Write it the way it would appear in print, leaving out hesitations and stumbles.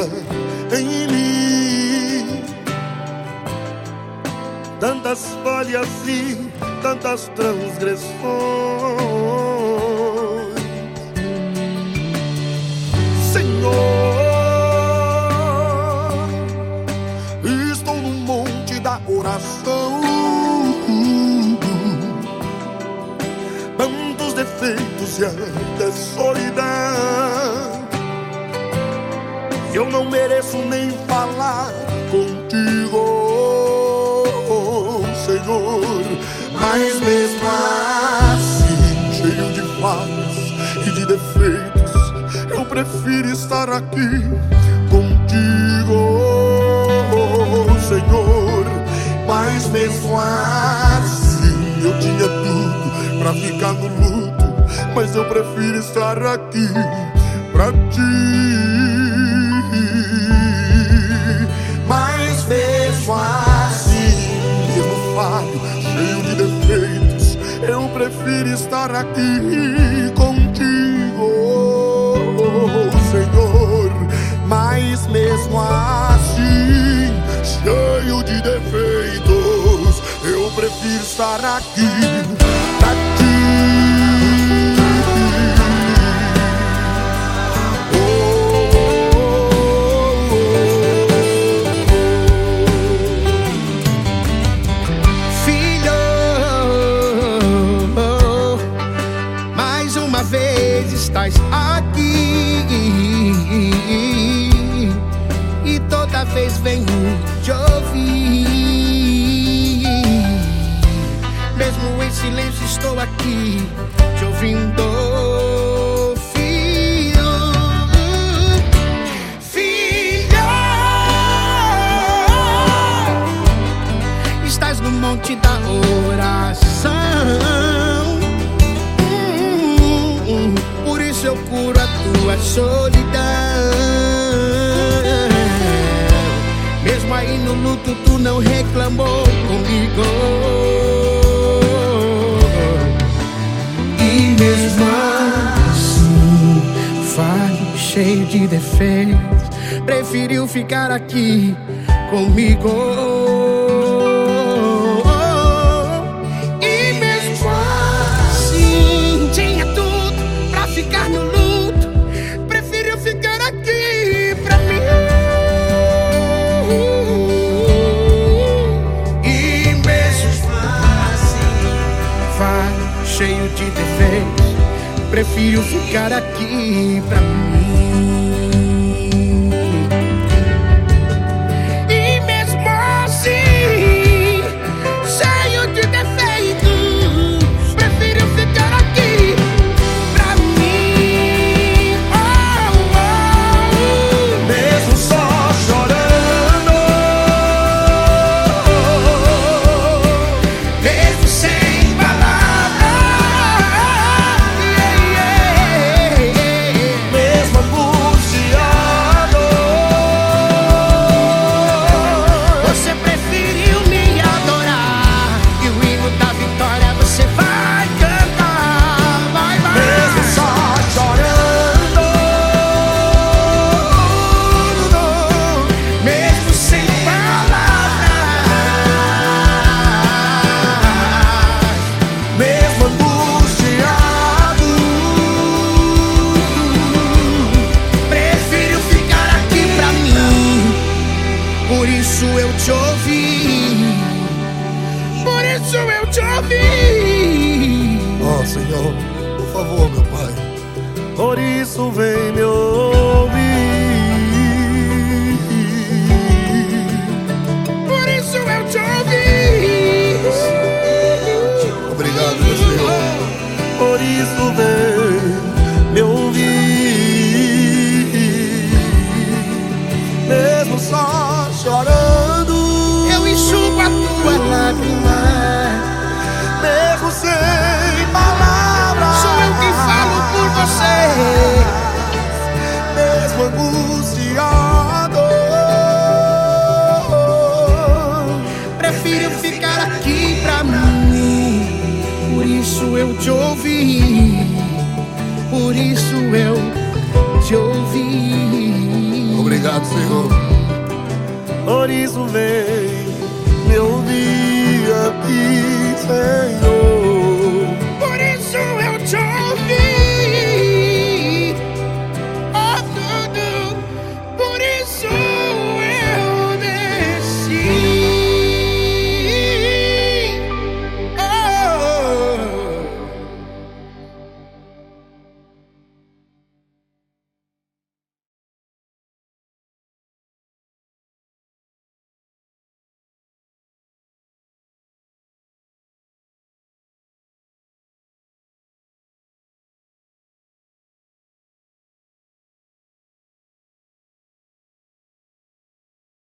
vida em mim. Tantas falhas e tantas transgressões, Senhor, estou no monte da oração. Tantos defeitos e até solidão, eu não mereço nem falar contigo, Senhor, mas mesmo assim, cheio de falhas e de defeitos, eu prefiro estar aqui contigo, Senhor. Mas mesmo assim, eu tinha tudo pra ficar no luto, mas eu prefiro estar aqui pra ti. Mas mesmo assim, mesmo falho, cheio de defeitos, eu prefiro estar aqui contigo, Senhor. Mas mesmo assim, cheio de defeitos, eu prefiro estar aqui pra ti. Estás aqui e toda vez venho te ouvir. Mesmo em silêncio estou aqui te ouvindo, filho. Filho, estás no monte da oração. Por isso eu curo a tua solidão. Mesmo aí no luto tu não reclamou comigo. E mesmo assim, falho, cheio de defeitos, preferiu ficar aqui comigo. Ficar no luto, prefiro ficar aqui pra mim. E mesmo assim, vai cheio de defeitos, prefiro ficar aqui pra mim. E mesmo assim, cheio de defeitos, prefiro ficar aqui. Por isso eu te ouvi. Por isso eu te ouvi. Oh, Senhor, por favor, meu Pai, por isso vem me ouvir. Por isso eu te ouvi. Obrigado, meu Senhor. Por isso vem